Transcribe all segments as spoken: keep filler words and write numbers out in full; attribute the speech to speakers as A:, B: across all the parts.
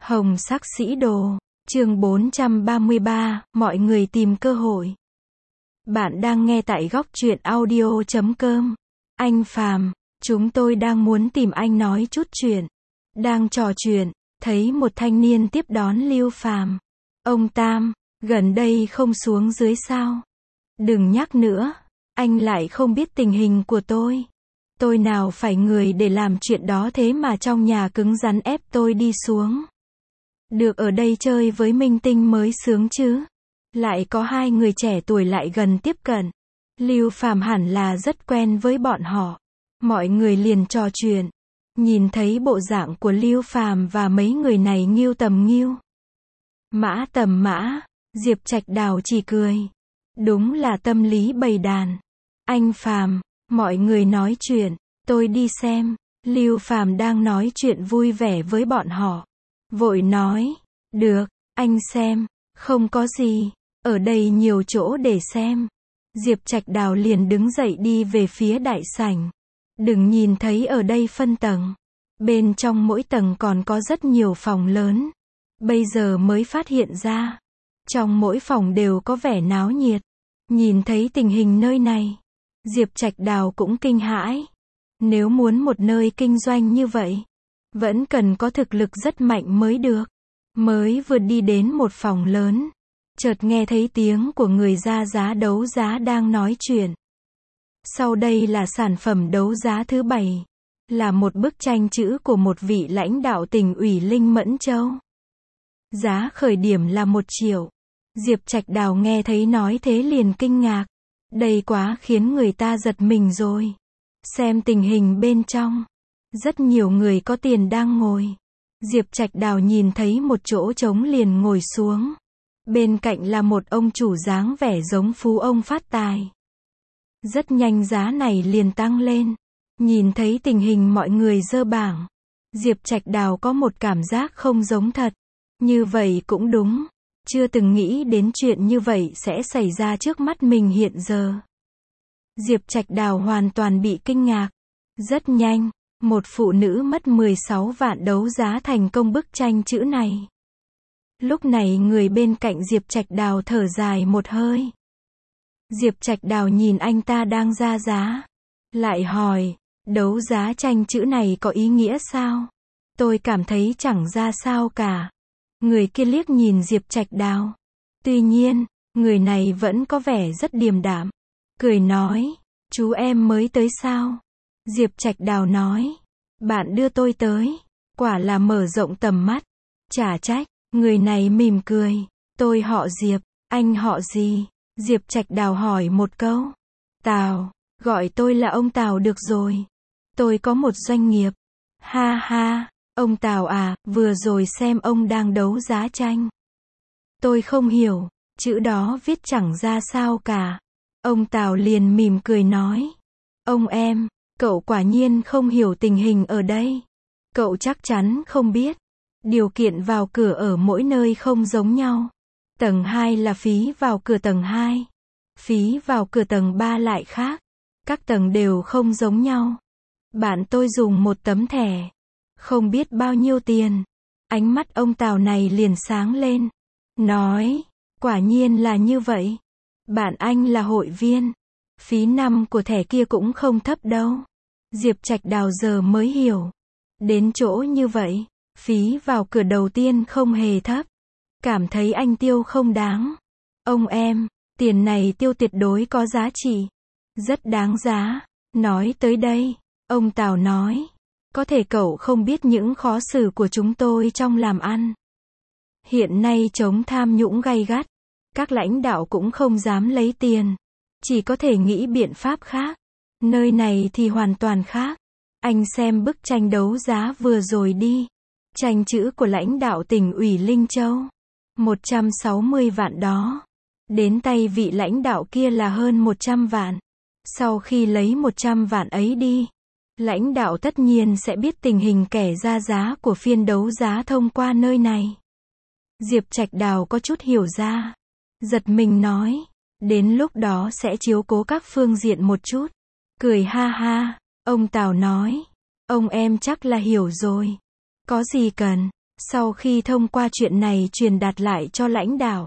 A: Hồng sắc sĩ đồ, chương bốn trăm ba mươi ba, mọi người tìm cơ hội. Bạn đang nghe tại góc truyện audio chấm com. Anh Phàm, chúng tôi đang muốn tìm anh nói chút chuyện. Đang trò chuyện, thấy một thanh niên tiếp đón Lưu Phàm. Ông Tam, gần đây không xuống dưới sao? Đừng nhắc nữa, anh lại không biết tình hình của tôi. Tôi nào phải người để làm chuyện đó thế mà trong nhà cứng rắn ép tôi đi xuống. Được ở đây chơi với minh tinh mới sướng chứ. Lại có hai người trẻ tuổi lại gần tiếp cận. Lưu Phàm hẳn là rất quen với bọn họ. Mọi người liền trò chuyện. Nhìn thấy bộ dạng của Lưu Phàm và mấy người này nghiêu tầm nghiêu. Mã tầm mã, Diệp Trạch Đào chỉ cười. Đúng là tâm lý bầy đàn. Anh Phàm, mọi người nói chuyện, tôi đi xem. Lưu Phàm đang nói chuyện vui vẻ với bọn họ. Vội nói, được, anh xem, không có gì, ở đây nhiều chỗ để xem. Diệp Trạch Đào liền đứng dậy đi về phía đại sảnh. Đừng nhìn thấy ở đây phân tầng. Bên trong mỗi tầng còn có rất nhiều phòng lớn. Bây giờ mới phát hiện ra. Trong mỗi phòng đều có vẻ náo nhiệt. Nhìn thấy tình hình nơi này, Diệp Trạch Đào cũng kinh hãi. Nếu muốn một nơi kinh doanh như vậy, vẫn cần có thực lực rất mạnh mới được. Mới vừa đi đến một phòng lớn, chợt nghe thấy tiếng của người ra giá đấu giá đang nói chuyện. Sau đây là sản phẩm đấu giá thứ bảy, là một bức tranh chữ của một vị lãnh đạo tỉnh ủy Linh Mẫn Châu. Giá khởi điểm là một triệu. Diệp Trạch Đào nghe thấy nói thế liền kinh ngạc. Đây quá khiến người ta giật mình rồi. Xem tình hình bên trong. Rất nhiều người có tiền đang ngồi. Diệp Trạch Đào nhìn thấy một chỗ trống liền ngồi xuống. Bên cạnh là một ông chủ dáng vẻ giống phú ông phát tài. Rất nhanh giá này liền tăng lên. Nhìn thấy tình hình mọi người dơ bảng. Diệp Trạch Đào có một cảm giác không giống thật. Như vậy cũng đúng. Chưa từng nghĩ đến chuyện như vậy sẽ xảy ra trước mắt mình hiện giờ. Diệp Trạch Đào hoàn toàn bị kinh ngạc. Rất nhanh, một phụ nữ mất mười sáu vạn đấu giá thành công bức tranh chữ này. Lúc này người bên cạnh Diệp Trạch Đào thở dài một hơi. Diệp Trạch Đào nhìn anh ta đang ra giá. Lại hỏi, đấu giá tranh chữ này có ý nghĩa sao? Tôi cảm thấy chẳng ra sao cả. Người kia liếc nhìn Diệp Trạch Đào. Tuy nhiên, người này vẫn có vẻ rất điềm đạm. Cười nói, chú em mới tới sao? Diệp Trạch Đào nói, bạn đưa tôi tới. Quả là mở rộng tầm mắt. Chả trách, người này mỉm cười. Tôi họ Diệp, anh họ gì? Diệp Trạch Đào hỏi một câu. Tào, gọi tôi là ông Tào được rồi. Tôi có một doanh nghiệp. Ha ha. Ông Tào à, vừa rồi xem ông đang đấu giá tranh. Tôi không hiểu, chữ đó viết chẳng ra sao cả. Ông Tào liền mỉm cười nói. Ông em, cậu quả nhiên không hiểu tình hình ở đây. Cậu chắc chắn không biết. Điều kiện vào cửa ở mỗi nơi không giống nhau. Tầng hai là phí vào cửa tầng hai. Phí vào cửa tầng ba lại khác. Các tầng đều không giống nhau. Bạn tôi dùng một tấm thẻ. Không biết bao nhiêu tiền. Ánh mắt ông Tào này liền sáng lên. Nói, quả nhiên là như vậy. Bạn anh là hội viên. Phí năm của thẻ kia cũng không thấp đâu. Diệp Trạch Đào giờ mới hiểu. Đến chỗ như vậy, phí vào cửa đầu tiên không hề thấp. Cảm thấy anh tiêu không đáng. Ông em, tiền này tiêu tuyệt đối có giá trị. Rất đáng giá. Nói tới đây, ông Tào nói. Có thể cậu không biết những khó xử của chúng tôi trong làm ăn. Hiện nay chống tham nhũng gay gắt. Các lãnh đạo cũng không dám lấy tiền. Chỉ có thể nghĩ biện pháp khác. Nơi này thì hoàn toàn khác. Anh xem bức tranh đấu giá vừa rồi đi. Tranh chữ của lãnh đạo tỉnh ủy Linh Châu. một trăm sáu mươi vạn đó. Đến tay vị lãnh đạo kia là hơn một trăm vạn. Sau khi lấy một trăm vạn ấy đi, lãnh đạo tất nhiên sẽ biết tình hình kẻ ra giá của phiên đấu giá thông qua nơi này. Diệp Trạch Đào có chút hiểu ra. Giật mình nói. Đến lúc đó sẽ chiếu cố các phương diện một chút. Cười ha ha. Ông Tào nói. Ông em chắc là hiểu rồi. Có gì cần, Sau khi thông qua chuyện này truyền đạt lại cho lãnh đạo,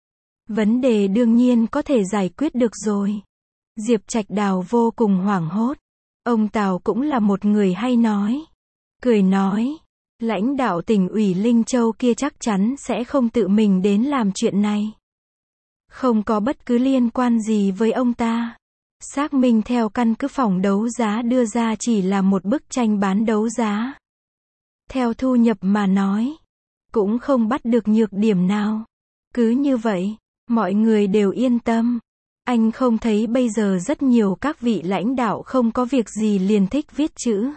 A: vấn đề đương nhiên có thể giải quyết được rồi. Diệp Trạch Đào vô cùng hoảng hốt. Ông Tào cũng là một người hay nói. Cười nói, lãnh đạo tỉnh ủy Linh Châu kia chắc chắn sẽ không tự mình đến làm chuyện này. Không có bất cứ liên quan gì với ông ta. Xác minh theo căn cứ phòng đấu giá đưa ra chỉ là một bức tranh bán đấu giá. Theo thu nhập mà nói, cũng không bắt được nhược điểm nào. Cứ như vậy, mọi người đều yên tâm. Anh không thấy bây giờ rất nhiều các vị lãnh đạo không có việc gì liền thích viết chữ,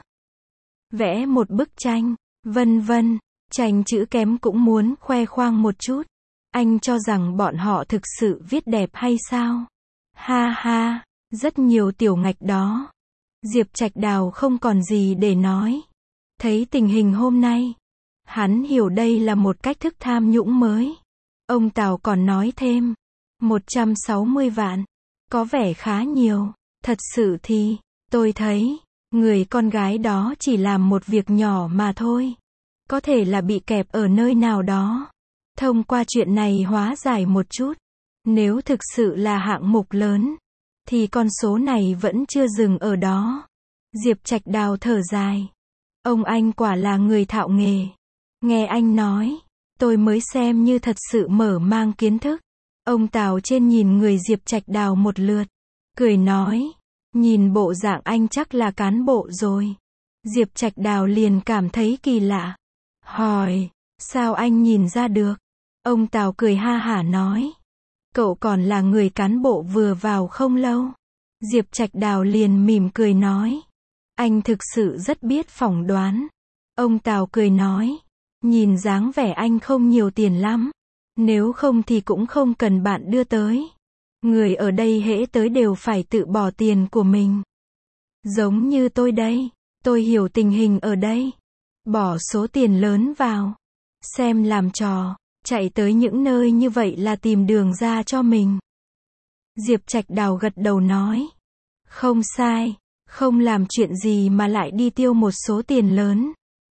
A: vẽ một bức tranh, vân vân, tranh chữ kém cũng muốn khoe khoang một chút. Anh cho rằng bọn họ thực sự viết đẹp hay sao? Ha ha, rất nhiều tiểu ngạch đó. Diệp Trạch Đào không còn gì để nói. Thấy tình hình hôm nay, hắn hiểu đây là một cách thức tham nhũng mới. Ông Tào còn nói thêm, một trăm sáu mươi vạn, có vẻ khá nhiều. Thật sự thì, tôi thấy, người con gái đó chỉ làm một việc nhỏ mà thôi. Có thể là bị kẹp ở nơi nào đó. Thông qua chuyện này hóa giải một chút. Nếu thực sự là hạng mục lớn, thì con số này vẫn chưa dừng ở đó. Diệp Trạch Đào thở dài. Ông anh quả là người thạo nghề. Nghe anh nói, tôi mới xem như thật sự mở mang kiến thức. Ông Tào trên nhìn người Diệp Trạch Đào một lượt, cười nói, nhìn bộ dạng anh chắc là cán bộ rồi. Diệp Trạch Đào liền cảm thấy kỳ lạ. Hỏi, sao anh nhìn ra được? Ông Tào cười ha hả nói, cậu còn là người cán bộ vừa vào không lâu. Diệp Trạch Đào liền mỉm cười nói, anh thực sự rất biết phỏng đoán. Ông Tào cười nói, nhìn dáng vẻ anh không nhiều tiền lắm. Nếu không thì cũng không cần bạn đưa tới. Người ở đây hễ tới đều phải tự bỏ tiền của mình. Giống như tôi đây, tôi hiểu tình hình ở đây. Bỏ số tiền lớn vào, xem làm trò, chạy tới những nơi như vậy là tìm đường ra cho mình. Diệp Trạch Đào gật đầu nói, không sai, không làm chuyện gì mà lại đi tiêu một số tiền lớn.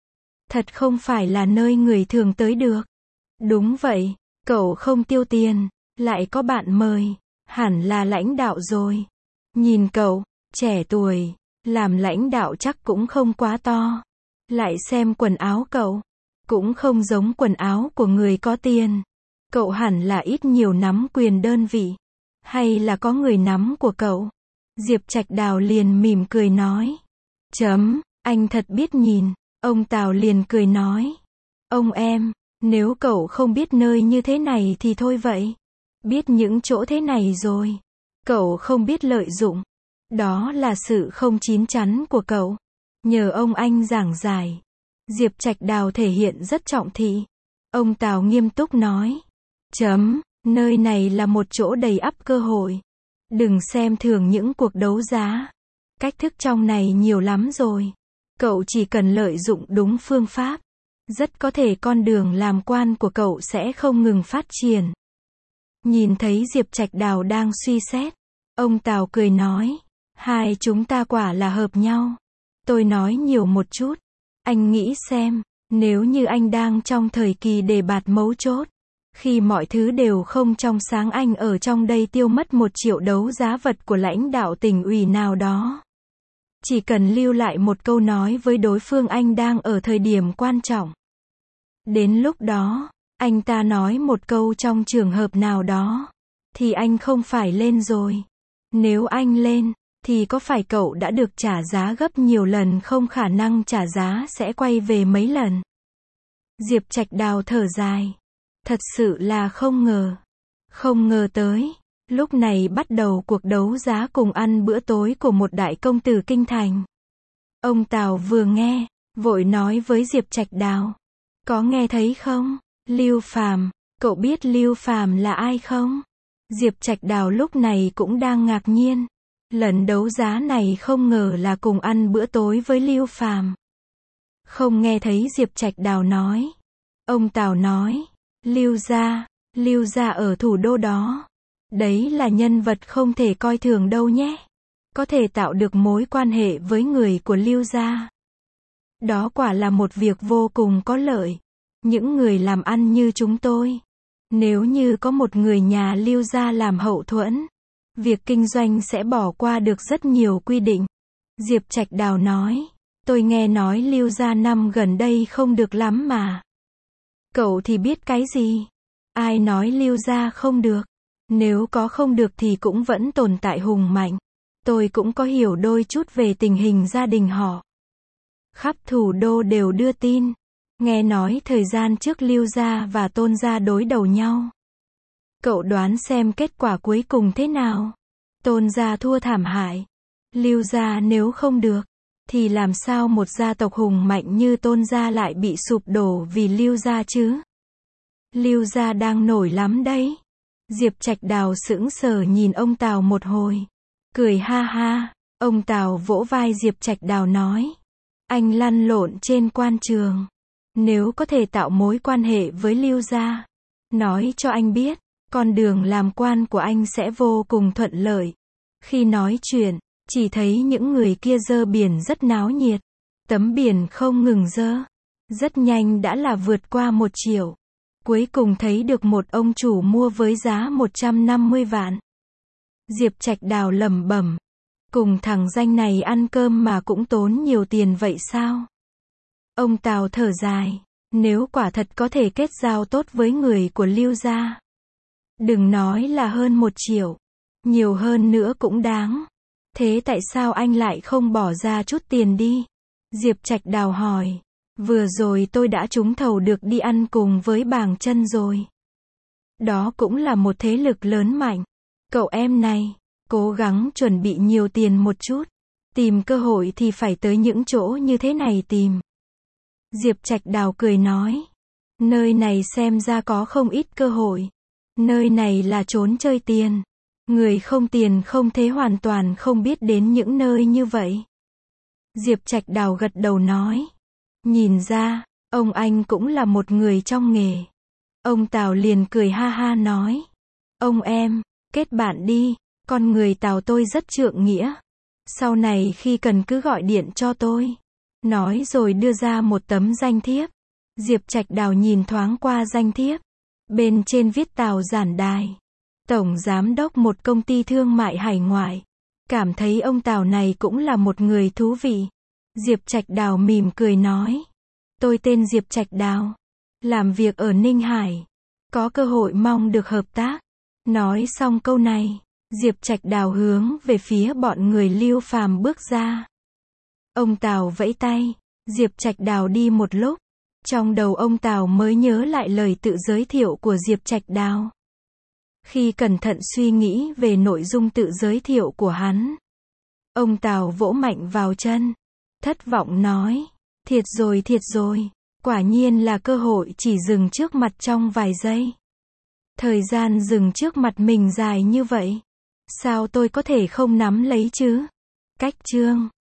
A: Thật không phải là nơi người thường tới được. Đúng vậy, cậu không tiêu tiền, lại có bạn mời, hẳn là lãnh đạo rồi. Nhìn cậu, trẻ tuổi, làm lãnh đạo chắc cũng không quá to. Lại xem quần áo cậu, cũng không giống quần áo của người có tiền. Cậu hẳn là ít nhiều nắm quyền đơn vị, hay là có người nắm của cậu? Diệp Trạch Đào liền mỉm cười nói, chấm, anh thật biết nhìn. Ông Tào liền cười nói, ông em, nếu cậu không biết nơi như thế này thì thôi vậy. Biết những chỗ thế này rồi, cậu không biết lợi dụng. Đó là sự không chín chắn của cậu. Nhờ ông anh giảng giải. Diệp Trạch Đào thể hiện rất trọng thị. Ông Tào nghiêm túc nói, chấm, nơi này là một chỗ đầy ắp cơ hội. Đừng xem thường những cuộc đấu giá. Cách thức trong này nhiều lắm rồi. Cậu chỉ cần lợi dụng đúng phương pháp, rất có thể con đường làm quan của cậu sẽ không ngừng phát triển. Nhìn thấy Diệp Trạch Đào đang suy xét, ông Tào cười nói, hai chúng ta quả là hợp nhau. Tôi nói nhiều một chút, anh nghĩ xem, nếu như anh đang trong thời kỳ đề bạt mấu chốt, khi mọi thứ đều không trong sáng, anh ở trong đây tiêu mất một triệu đấu giá vật của lãnh đạo tỉnh ủy nào đó. Chỉ cần lưu lại một câu nói với đối phương anh đang ở thời điểm quan trọng. Đến lúc đó, anh ta nói một câu trong trường hợp nào đó, thì anh không phải lên rồi. Nếu anh lên, thì có phải cậu đã được trả giá gấp nhiều lần không, khả năng trả giá sẽ quay về mấy lần. Diệp Trạch Đào thở dài. Thật sự là không ngờ. Không ngờ tới. Lúc này bắt đầu cuộc đấu giá cùng ăn bữa tối của một đại công tử kinh thành. Ông Tào vừa nghe, vội nói với Diệp Trạch Đào. Có nghe thấy không? Lưu Phàm, cậu biết Lưu Phàm là ai không? Diệp Trạch Đào lúc này cũng đang ngạc nhiên. Lần đấu giá này không ngờ là cùng ăn bữa tối với Lưu Phàm. Không nghe thấy Diệp Trạch Đào nói. Ông Tào nói, Lưu gia, Lưu gia ở thủ đô đó. Đấy là nhân vật không thể coi thường đâu nhé. Có thể tạo được mối quan hệ với người của Lưu gia. Đó quả là một việc vô cùng có lợi. những người làm ăn như chúng tôi. Nếu như có một người nhà Lưu gia làm hậu thuẫn, việc kinh doanh sẽ bỏ qua được rất nhiều quy định. Diệp Trạch Đào nói, tôi nghe nói Lưu gia năm gần đây không được lắm mà. Cậu thì biết cái gì? Ai nói Lưu gia không được? Nếu có không được thì cũng vẫn tồn tại hùng mạnh. Tôi cũng có hiểu đôi chút về tình hình gia đình họ. Khắp thủ đô đều đưa tin. Nghe nói thời gian trước Lưu gia và Tôn gia đối đầu nhau. Cậu đoán xem kết quả cuối cùng thế nào? Tôn gia thua thảm hại. Lưu gia nếu không được, thì làm sao một gia tộc hùng mạnh như Tôn gia lại bị sụp đổ vì Lưu gia chứ? Lưu gia đang nổi lắm đấy. Diệp Trạch Đào sững sờ nhìn ông Tào một hồi. Cười ha ha. Ông Tào vỗ vai Diệp Trạch Đào nói. Anh lăn lộn trên quan trường. Nếu có thể tạo mối quan hệ với Lưu gia, nói cho anh biết, con đường làm quan của anh sẽ vô cùng thuận lợi. Khi nói chuyện, chỉ thấy những người kia dơ biển rất náo nhiệt. Tấm biển không ngừng dơ. Rất nhanh đã là vượt qua một triệu. Cuối cùng thấy được một ông chủ mua với giá một trăm năm mươi vạn. Diệp Trạch Đào lẩm bẩm. Cùng thằng danh này ăn cơm mà cũng tốn nhiều tiền vậy sao? Ông Tào thở dài. Nếu quả thật có thể kết giao tốt với người của Lưu gia, đừng nói là hơn một triệu, nhiều hơn nữa cũng đáng. Thế tại sao anh lại không bỏ ra chút tiền đi? Diệp Trạch Đào hỏi. Vừa rồi tôi đã trúng thầu được đi ăn cùng với Bàng Chân rồi. Đó cũng là một thế lực lớn mạnh. Cậu em này, cố gắng chuẩn bị nhiều tiền một chút. Tìm cơ hội thì phải tới những chỗ như thế này tìm. Diệp Trạch Đào cười nói. Nơi này xem ra có không ít cơ hội. Nơi này là trốn chơi tiền. Người không tiền không thế hoàn toàn không biết đến những nơi như vậy. Diệp Trạch Đào gật đầu nói. Nhìn ra, ông anh cũng là một người trong nghề. Ông Tào liền cười ha ha nói. Ông em, kết bạn đi, con người Tào tôi rất trượng nghĩa. Sau này khi cần cứ gọi điện cho tôi. Nói rồi đưa ra một tấm danh thiếp. Diệp Trạch Đào nhìn thoáng qua danh thiếp. Bên trên viết Tào Giản Đài, tổng giám đốc một công ty thương mại hải ngoại. Cảm thấy ông Tào này cũng là một người thú vị. Diệp Trạch Đào mỉm cười nói. Tôi tên Diệp Trạch Đào. Làm việc ở Ninh Hải. Có cơ hội mong được hợp tác. Nói xong câu này, Diệp Trạch Đào hướng về phía bọn người Lưu Phàm bước ra. Ông Tào vẫy tay. Diệp Trạch Đào đi một lúc. Trong đầu ông Tào mới nhớ lại lời tự giới thiệu của Diệp Trạch Đào. Khi cẩn thận suy nghĩ về nội dung tự giới thiệu của hắn, ông Tào vỗ mạnh vào chân. Thất vọng nói. Thiệt rồi thiệt rồi. Quả nhiên là cơ hội chỉ dừng trước mặt trong vài giây. Thời gian dừng trước mặt mình dài như vậy. Sao tôi có thể không nắm lấy chứ? Cách chương